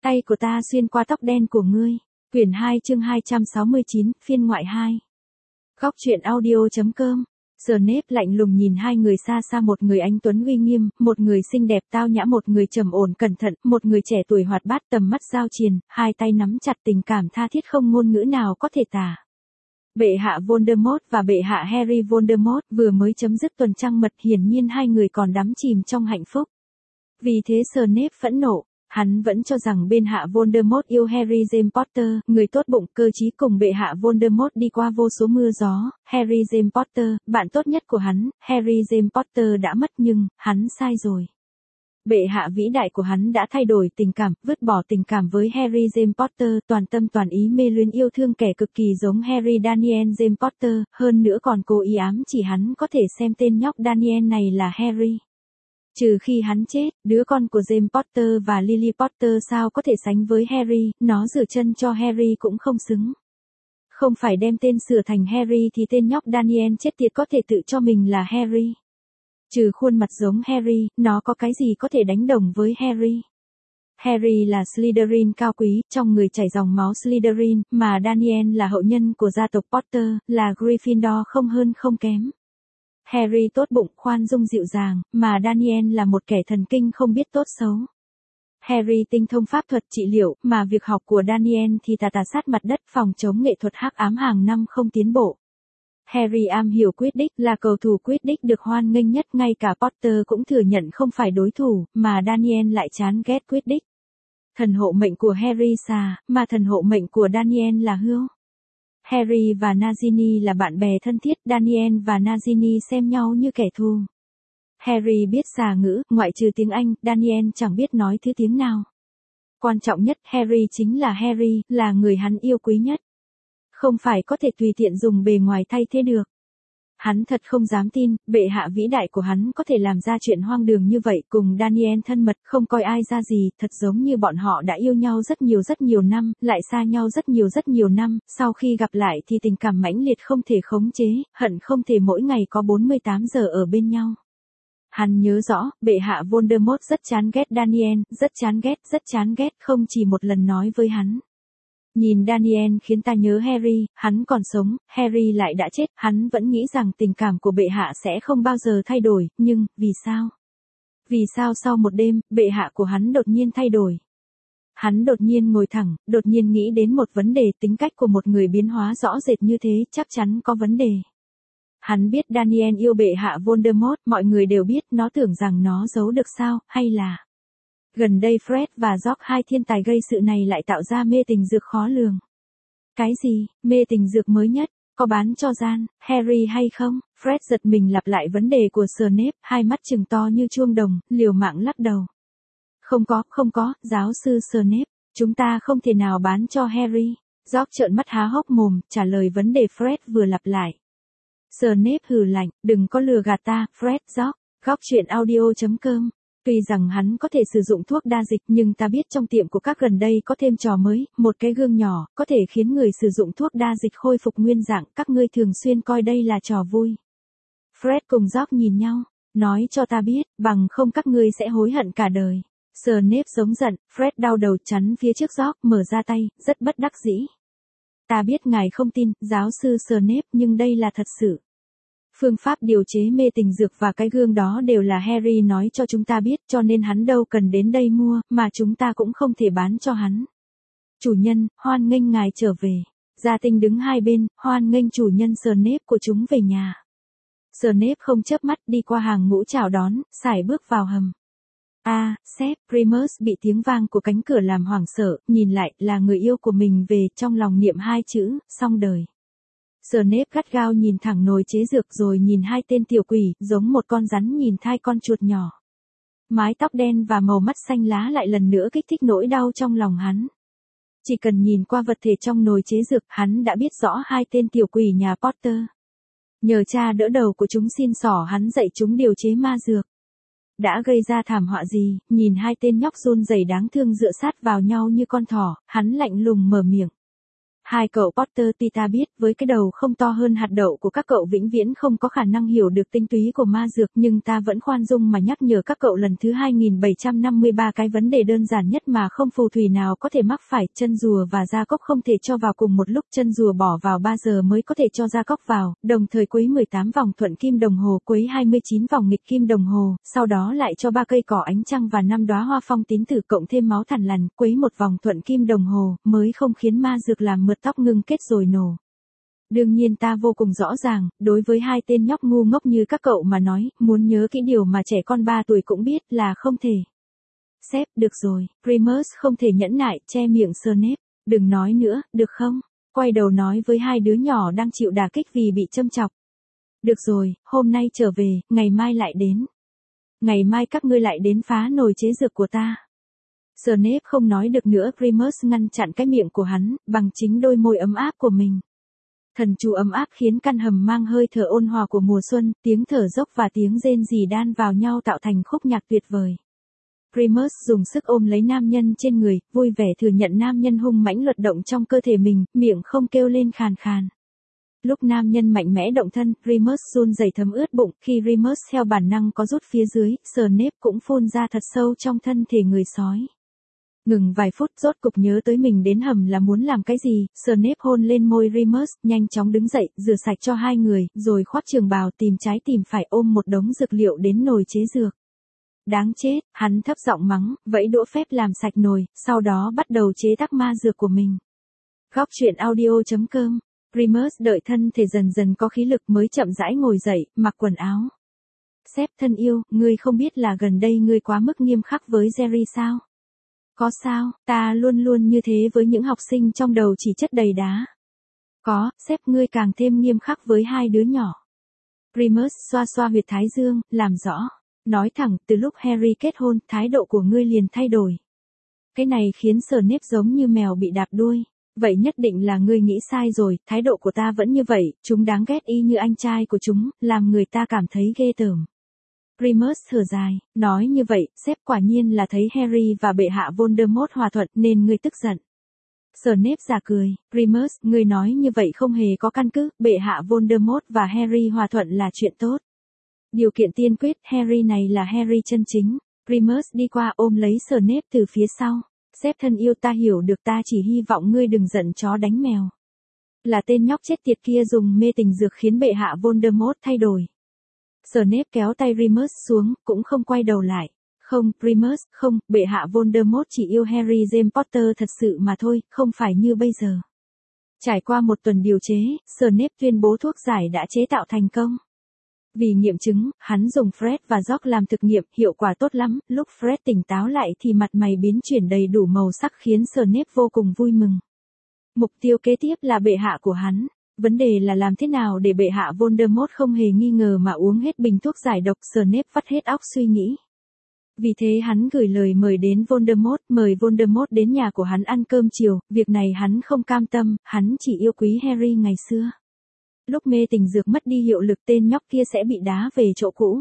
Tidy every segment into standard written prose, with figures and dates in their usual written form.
Tay của ta xuyên qua tóc đen của ngươi. Quyển 2 chương 269, phiên ngoại 2. Góc truyện audio.com. Snape lạnh lùng nhìn hai người xa xa, một người anh tuấn uy nghiêm, một người xinh đẹp tao nhã, một người trầm ổn cẩn thận, một người trẻ tuổi hoạt bát, tầm mắt giao triền, hai tay nắm chặt, tình cảm tha thiết không ngôn ngữ nào có thể tả. Bệ hạ Voldemort và bệ hạ Harry Voldemort vừa mới chấm dứt tuần trăng mật, hiển nhiên hai người còn đắm chìm trong hạnh phúc. Vì thế Snape phẫn nộ. Hắn vẫn cho rằng bên hạ Voldemort yêu Harry James Potter, người tốt bụng, cơ trí, cùng bệ hạ Voldemort đi qua vô số mưa gió. Harry James Potter, bạn tốt nhất của hắn, Harry James Potter đã mất, nhưng hắn sai rồi. Bệ hạ vĩ đại của hắn đã thay đổi tình cảm, vứt bỏ tình cảm với Harry James Potter, toàn tâm toàn ý mê luyến yêu thương kẻ cực kỳ giống Harry Daniel James Potter, hơn nữa còn cố ý ám chỉ hắn có thể xem tên nhóc Daniel này là Harry. Trừ khi hắn chết, đứa con của James Potter và Lily Potter sao có thể sánh với Harry, nó rửa chân cho Harry cũng không xứng. Không phải đem tên sửa thành Harry thì tên nhóc Daniel chết tiệt có thể tự cho mình là Harry. Trừ khuôn mặt giống Harry, nó có cái gì có thể đánh đồng với Harry. Harry là Slytherin cao quý, trong người chảy dòng máu Slytherin, mà Daniel là hậu nhân của gia tộc Potter, là Gryffindor không hơn không kém. Harry tốt bụng, khoan dung dịu dàng, mà Daniel là một kẻ thần kinh không biết tốt xấu. Harry tinh thông pháp thuật trị liệu, mà việc học của Daniel thì tà sát mặt đất, phòng chống nghệ thuật hắc ám hàng năm không tiến bộ. Harry am hiểu Quidditch, là cầu thủ Quidditch được hoan nghênh nhất, ngay cả Potter cũng thừa nhận không phải đối thủ, mà Daniel lại chán ghét Quidditch. Thần hộ mệnh của Harry xà, mà thần hộ mệnh của Daniel là hươu. Harry và Nagini là bạn bè thân thiết, Daniel và Nagini xem nhau như kẻ thù. Harry biết xà ngữ, ngoại trừ tiếng Anh, Daniel chẳng biết nói thứ tiếng nào. Quan trọng nhất, Harry chính là Harry, là người hắn yêu quý nhất. Không phải có thể tùy tiện dùng bề ngoài thay thế được. Hắn thật không dám tin, bệ hạ vĩ đại của hắn có thể làm ra chuyện hoang đường như vậy, cùng Daniel thân mật, không coi ai ra gì, thật giống như bọn họ đã yêu nhau rất nhiều năm, lại xa nhau rất nhiều năm, sau khi gặp lại thì tình cảm mãnh liệt không thể khống chế, hận không thể mỗi ngày có 48 giờ ở bên nhau. Hắn nhớ rõ, bệ hạ Voldemort rất chán ghét Daniel, rất chán ghét, không chỉ một lần nói với hắn. Nhìn Daniel khiến ta nhớ Harry, hắn còn sống, Harry lại đã chết, hắn vẫn nghĩ rằng tình cảm của bệ hạ sẽ không bao giờ thay đổi, nhưng, vì sao? Vì sao sau một đêm, bệ hạ của hắn đột nhiên thay đổi? Hắn đột nhiên ngồi thẳng, đột nhiên nghĩ đến một vấn đề, tính cách của một người biến hóa rõ rệt như thế, chắc chắn có vấn đề. Hắn biết Daniel yêu bệ hạ Voldemort, mọi người đều biết, nó tưởng rằng nó giấu được sao, hay là... Gần đây Fred và George, hai thiên tài gây sự này lại tạo ra mê tình dược khó lường. Cái gì, mê tình dược mới nhất, có bán cho Jan, Harry hay không? Fred giật mình lặp lại vấn đề của Snape, hai mắt trừng to như chuông đồng, liều mạng lắc đầu. Không có, giáo sư Snape, chúng ta không thể nào bán cho Harry. George trợn mắt há hốc mồm, trả lời vấn đề Fred vừa lặp lại. Snape hừ lạnh, đừng có lừa gạt ta, Fred. George, góc truyện audio.com. Tuy rằng hắn có thể sử dụng thuốc đa dịch, nhưng ta biết trong tiệm của các gần đây có thêm trò mới, một cái gương nhỏ, có thể khiến người sử dụng thuốc đa dịch khôi phục nguyên dạng, các ngươi thường xuyên coi đây là trò vui. Fred cùng George nhìn nhau, nói cho ta biết, bằng không các ngươi sẽ hối hận cả đời. Snape giống giận, Fred đau đầu chắn phía trước George, mở ra tay, rất bất đắc dĩ. Ta biết ngài không tin, giáo sư Snape, nhưng đây là thật sự. Phương pháp điều chế mê tình dược và cái gương đó đều là Harry nói cho chúng ta biết, cho nên hắn đâu cần đến đây mua, mà chúng ta cũng không thể bán cho hắn. Chủ nhân, hoan nghênh ngài trở về. Gia Tinh đứng hai bên, hoan nghênh chủ nhân Snape của chúng về nhà. Snape không chớp mắt đi qua hàng ngũ chào đón, sải bước vào hầm. Sếp, Remus bị tiếng vang của cánh cửa làm hoảng sợ, nhìn lại, là người yêu của mình về, trong lòng niệm hai chữ, xong đời. Snape gắt gao nhìn thẳng nồi chế dược rồi nhìn hai tên tiểu quỷ, giống một con rắn nhìn thai con chuột nhỏ. Mái tóc đen và màu mắt xanh lá lại lần nữa kích thích nỗi đau trong lòng hắn. Chỉ cần nhìn qua vật thể trong nồi chế dược, hắn đã biết rõ hai tên tiểu quỷ nhà Potter. Nhờ cha đỡ đầu của chúng xin xỏ hắn dạy chúng điều chế ma dược. Đã gây ra thảm họa gì, nhìn hai tên nhóc run rẩy đáng thương dựa sát vào nhau như con thỏ, hắn lạnh lùng mở miệng. Hai cậu Potter, tuy ta biết với cái đầu không to hơn hạt đậu của các cậu vĩnh viễn không có khả năng hiểu được tinh túy của ma dược, nhưng ta vẫn khoan dung mà nhắc nhở các cậu lần thứ 2753 cái vấn đề đơn giản nhất mà không phù thủy nào có thể mắc phải, chân rùa và gia cốc không thể cho vào cùng một lúc, chân rùa bỏ vào 3 giờ mới có thể cho gia cốc vào, đồng thời quấy 18 vòng thuận kim đồng hồ, quấy 29 vòng nghịch kim đồng hồ, sau đó lại cho 3 cây cỏ ánh trăng và 5 đóa hoa phong tín tử cộng thêm máu thằn lằn, quấy một vòng thuận kim đồng hồ, mới không khiến ma dược làm mượt tóc ngưng kết rồi nổ. Đương nhiên ta vô cùng rõ ràng, đối với hai tên nhóc ngu ngốc như các cậu mà nói, muốn nhớ kỹ điều mà trẻ con 3 tuổi cũng biết là không thể. Sếp, được rồi, Remus không thể nhẫn nại, che miệng Snape, đừng nói nữa, được không? Quay đầu nói với hai đứa nhỏ đang chịu đả kích vì bị châm chọc. Được rồi, hôm nay trở về, ngày mai lại đến. Ngày mai các ngươi lại đến phá nồi chế dược của ta. Snape không nói được nữa, Remus ngăn chặn cái miệng của hắn, bằng chính đôi môi ấm áp của mình. Thần chú ấm áp khiến căn hầm mang hơi thở ôn hòa của mùa xuân, tiếng thở dốc và tiếng rên rỉ đan vào nhau tạo thành khúc nhạc tuyệt vời. Remus dùng sức ôm lấy nam nhân trên người, vui vẻ thừa nhận nam nhân hung mãnh luật động trong cơ thể mình, miệng không kêu lên khàn khàn. Lúc nam nhân mạnh mẽ động thân, Remus run rẩy thấm ướt bụng, khi Remus theo bản năng có rút phía dưới, Snape cũng phun ra thật sâu trong thân thể người sói. Ngừng vài phút, rốt cục nhớ tới mình đến hầm là muốn làm cái gì, Snape hôn lên môi Remus, nhanh chóng đứng dậy, rửa sạch cho hai người, rồi khoác trường bào tìm trái tìm phải ôm một đống dược liệu đến nồi chế dược. Đáng chết, hắn thấp giọng mắng, vẫy đũa phép làm sạch nồi, sau đó bắt đầu chế tác ma dược của mình. Góc truyện audio.com. Remus đợi thân thể dần dần có khí lực mới chậm rãi ngồi dậy, mặc quần áo. Sếp thân yêu, ngươi không biết là gần đây ngươi quá mức nghiêm khắc với Jerry sao? Có sao, ta luôn luôn như thế với những học sinh trong đầu chỉ chất đầy đá. Có, sếp ngươi càng thêm nghiêm khắc với hai đứa nhỏ. Remus xoa xoa huyệt thái dương, làm rõ. Nói thẳng, từ lúc Harry kết hôn, thái độ của ngươi liền thay đổi. Cái này khiến Snape giống như mèo bị đạp đuôi. Vậy nhất định là ngươi nghĩ sai rồi, thái độ của ta vẫn như vậy, chúng đáng ghét y như anh trai của chúng, làm người ta cảm thấy ghê tởm. Remus thở dài, nói như vậy, sếp quả nhiên là thấy Harry và bệ hạ Voldemort hòa thuận nên ngươi tức giận. Snape giả cười, Remus, ngươi nói như vậy không hề có căn cứ, bệ hạ Voldemort và Harry hòa thuận là chuyện tốt. Điều kiện tiên quyết, Harry này là Harry chân chính. Remus đi qua ôm lấy Snape từ phía sau. Sếp thân yêu, ta hiểu được, ta chỉ hy vọng ngươi đừng giận chó đánh mèo. Là tên nhóc chết tiệt kia dùng mê tình dược khiến bệ hạ Voldemort thay đổi. Snape kéo tay Remus xuống, cũng không quay đầu lại. Không, Remus, không, bệ hạ Voldemort chỉ yêu Harry James Potter thật sự mà thôi, không phải như bây giờ. Trải qua một tuần điều chế, Snape tuyên bố thuốc giải đã chế tạo thành công. Vì nghiệm chứng, hắn dùng Fred và George làm thực nghiệm, hiệu quả tốt lắm, lúc Fred tỉnh táo lại thì mặt mày biến chuyển đầy đủ màu sắc khiến Snape vô cùng vui mừng. Mục tiêu kế tiếp là bệ hạ của hắn. Vấn đề là làm thế nào để bệ hạ Voldemort không hề nghi ngờ mà uống hết bình thuốc giải độc, Snape vắt hết óc suy nghĩ. Vì thế hắn gửi lời mời đến Voldemort, mời Voldemort đến nhà của hắn ăn cơm chiều, việc này hắn không cam tâm, hắn chỉ yêu quý Harry ngày xưa. Lúc mê tình dược mất đi hiệu lực tên nhóc kia sẽ bị đá về chỗ cũ.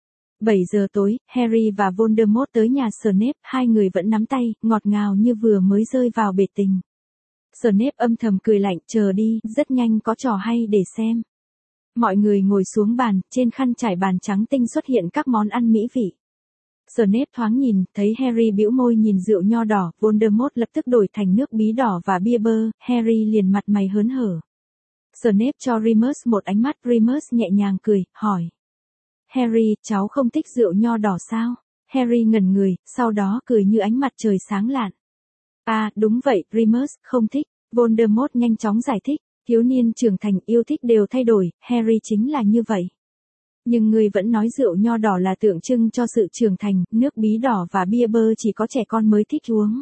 7 giờ tối, Harry và Voldemort tới nhà Snape, hai người vẫn nắm tay, ngọt ngào như vừa mới rơi vào bể tình. Snape âm thầm cười lạnh, chờ đi, rất nhanh có trò hay để xem. Mọi người ngồi xuống bàn, trên khăn trải bàn trắng tinh xuất hiện các món ăn mỹ vị. Snape thoáng nhìn, thấy Harry bĩu môi nhìn rượu nho đỏ, Voldemort lập tức đổi thành nước bí đỏ và bia bơ, Harry liền mặt mày hớn hở. Snape cho Remus một ánh mắt, Remus nhẹ nhàng cười, hỏi. Harry, cháu không thích rượu nho đỏ sao? Harry ngẩn người, sau đó cười như ánh mặt trời sáng lạn. À, đúng vậy, Remus, không thích. Voldemort nhanh chóng giải thích, thiếu niên trưởng thành yêu thích đều thay đổi, Harry chính là như vậy. Nhưng ngươi vẫn nói rượu nho đỏ là tượng trưng cho sự trưởng thành, nước bí đỏ và bia bơ chỉ có trẻ con mới thích uống.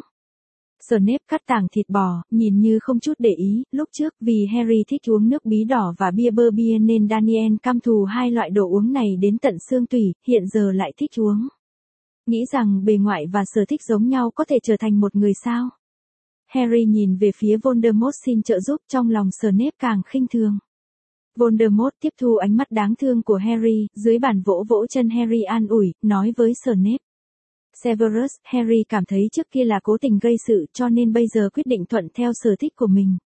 Snape cắt tảng thịt bò, nhìn như không chút để ý, lúc trước vì Harry thích uống nước bí đỏ và bia bơ bia nên Daniel căm thù hai loại đồ uống này đến tận xương tủy, hiện giờ lại thích uống. Nghĩ rằng bề ngoại và sở thích giống nhau có thể trở thành một người sao? Harry nhìn về phía Voldemort xin trợ giúp, trong lòng Snape càng khinh thường. Voldemort tiếp thu ánh mắt đáng thương của Harry, dưới bàn vỗ vỗ chân Harry an ủi, nói với Snape. Severus, Harry cảm thấy trước kia là cố tình gây sự cho nên bây giờ quyết định thuận theo sở thích của mình.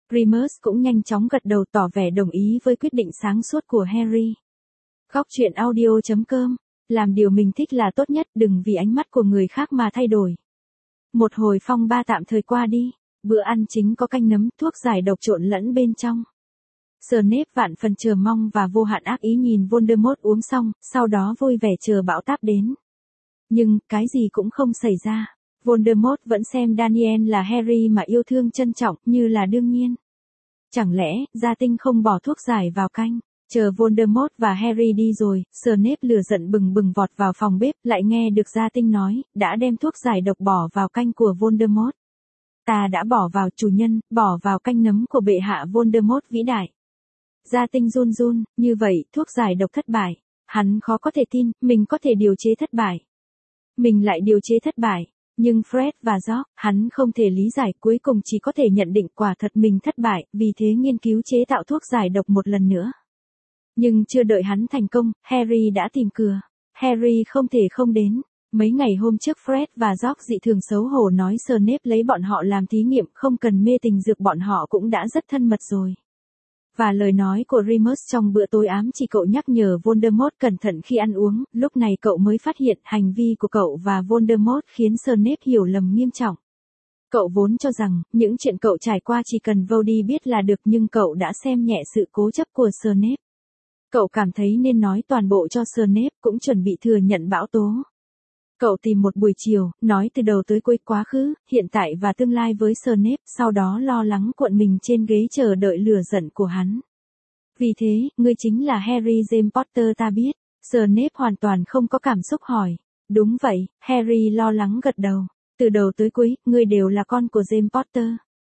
Remus cũng nhanh chóng gật đầu tỏ vẻ đồng ý với quyết định sáng suốt của Harry. Góc truyện audio.com, làm điều mình thích là tốt nhất, đừng vì ánh mắt của người khác mà thay đổi. Một hồi phong ba tạm thời qua đi, bữa ăn chính có canh nấm, thuốc giải độc trộn lẫn bên trong. Snape vạn phần chờ mong và vô hạn ác ý nhìn Voldemort uống xong, sau đó vui vẻ chờ bão táp đến. Nhưng, cái gì cũng không xảy ra. Voldemort vẫn xem Daniel là Harry mà yêu thương trân trọng, như là đương nhiên. Chẳng lẽ, gia tinh không bỏ thuốc giải vào canh? Chờ Voldemort và Harry đi rồi, Snape lửa giận bừng bừng vọt vào phòng bếp, lại nghe được gia tinh nói, đã đem thuốc giải độc bỏ vào canh của Voldemort. Ta đã bỏ vào, chủ nhân, bỏ vào canh nấm của bệ hạ Voldemort vĩ đại. Gia tinh run run, như vậy, thuốc giải độc thất bại. Hắn khó có thể tin, mình có thể điều chế thất bại. Mình lại điều chế thất bại. Nhưng Fred và George, hắn không thể lý giải, cuối cùng chỉ có thể nhận định quả thật mình thất bại, vì thế nghiên cứu chế tạo thuốc giải độc một lần nữa. Nhưng chưa đợi hắn thành công, Harry đã tìm cừa. Harry không thể không đến. Mấy ngày hôm trước Fred và George dị thường xấu hổ nói Snape lấy bọn họ làm thí nghiệm, không cần mê tình dược, bọn họ cũng đã rất thân mật rồi. Và lời nói của Remus trong bữa tối ám chỉ cậu nhắc nhở Voldemort cẩn thận khi ăn uống, lúc này cậu mới phát hiện hành vi của cậu và Voldemort khiến Snape hiểu lầm nghiêm trọng. Cậu vốn cho rằng, những chuyện cậu trải qua chỉ cần Voldy biết là được, nhưng cậu đã xem nhẹ sự cố chấp của Snape. Cậu cảm thấy nên nói toàn bộ cho Snape, cũng chuẩn bị thừa nhận bão tố. Cậu tìm một buổi chiều, nói từ đầu tới cuối quá khứ, hiện tại và tương lai với Snape, sau đó lo lắng cuộn mình trên ghế chờ đợi lửa giận của hắn. Vì thế, ngươi chính là Harry James Potter ta biết. Snape hoàn toàn không có cảm xúc hỏi. Đúng vậy, Harry lo lắng gật đầu. Từ đầu tới cuối, ngươi đều là con của James Potter.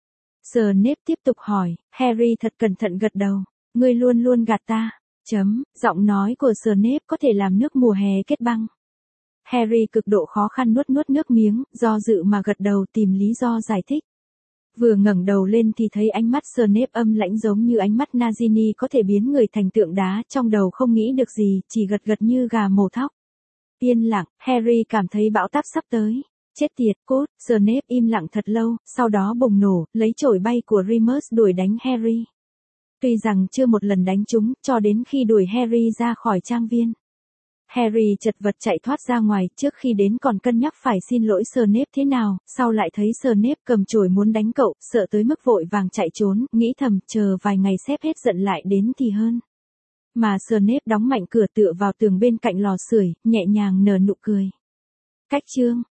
Snape tiếp tục hỏi, Harry thật cẩn thận gật đầu. Ngươi luôn luôn gạt ta. Giọng nói của Snape có thể làm nước mùa hè kết băng. Harry cực độ khó khăn nuốt nước miếng, do dự mà gật đầu tìm lý do giải thích. Vừa ngẩng đầu lên thì thấy ánh mắt Snape âm lãnh giống như ánh mắt Nagini có thể biến người thành tượng đá, trong đầu không nghĩ được gì, chỉ gật gật như gà mổ thóc. Yên lặng, Harry cảm thấy bão táp sắp tới. Chết tiệt, cốt, Snape im lặng thật lâu, sau đó bùng nổ, lấy chổi bay của Remus đuổi đánh Harry. Tuy rằng chưa một lần đánh trúng, cho đến khi đuổi Harry ra khỏi trang viên. Harry chật vật chạy thoát ra ngoài, trước khi đến còn cân nhắc phải xin lỗi Snape thế nào, sau lại thấy Snape cầm chổi muốn đánh cậu, sợ tới mức vội vàng chạy trốn, nghĩ thầm, chờ vài ngày xếp hết giận lại đến thì hơn. Mà Snape đóng mạnh cửa tựa vào tường bên cạnh lò sưởi, nhẹ nhàng nở nụ cười. Cách chương